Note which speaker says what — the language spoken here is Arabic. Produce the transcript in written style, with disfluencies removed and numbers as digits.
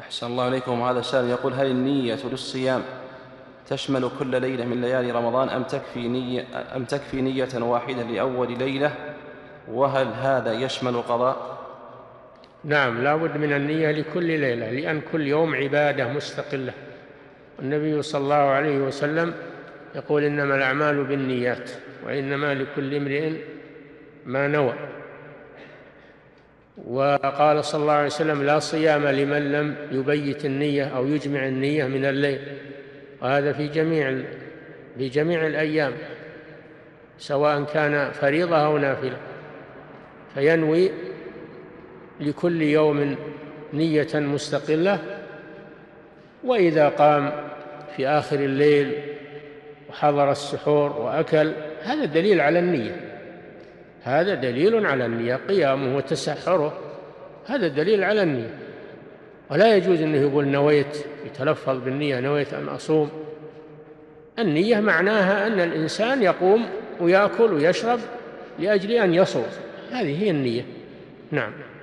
Speaker 1: أحسن الله إليكم. هذا السائل يقول: هل النية للصيام تشمل كل ليلة من ليالي رمضان أم تكفي نية واحدة لأول ليلة؟ وهل هذا يشمل قضاء؟
Speaker 2: نعم، لا بد من النية لكل ليلة، لأن كل يوم عبادة مستقلة. النبي صلى الله عليه وسلم يقول: إنما الأعمال بالنيات وإنما لكل امرئ ما نوى. وقال صلى الله عليه وسلم: لا صيام لمن لم يبيت النية أو يجمع النية من الليل. وهذا في جميع الأيام، سواء كان فريضة أو نافلة، فينوي لكل يوم نية مستقلة. وإذا قام في آخر الليل وحضر السحور وأكل، هذا دليل على النية، هذا دليل على النية. قيامه وتسحره هذا دليل على النية. ولا يجوز أنه يقول نويت، يتلفظ بالنية: نويت أن أصوم. النية معناها أن الإنسان يقوم ويأكل ويشرب لأجل أن يصوم، هذه هي النية. نعم.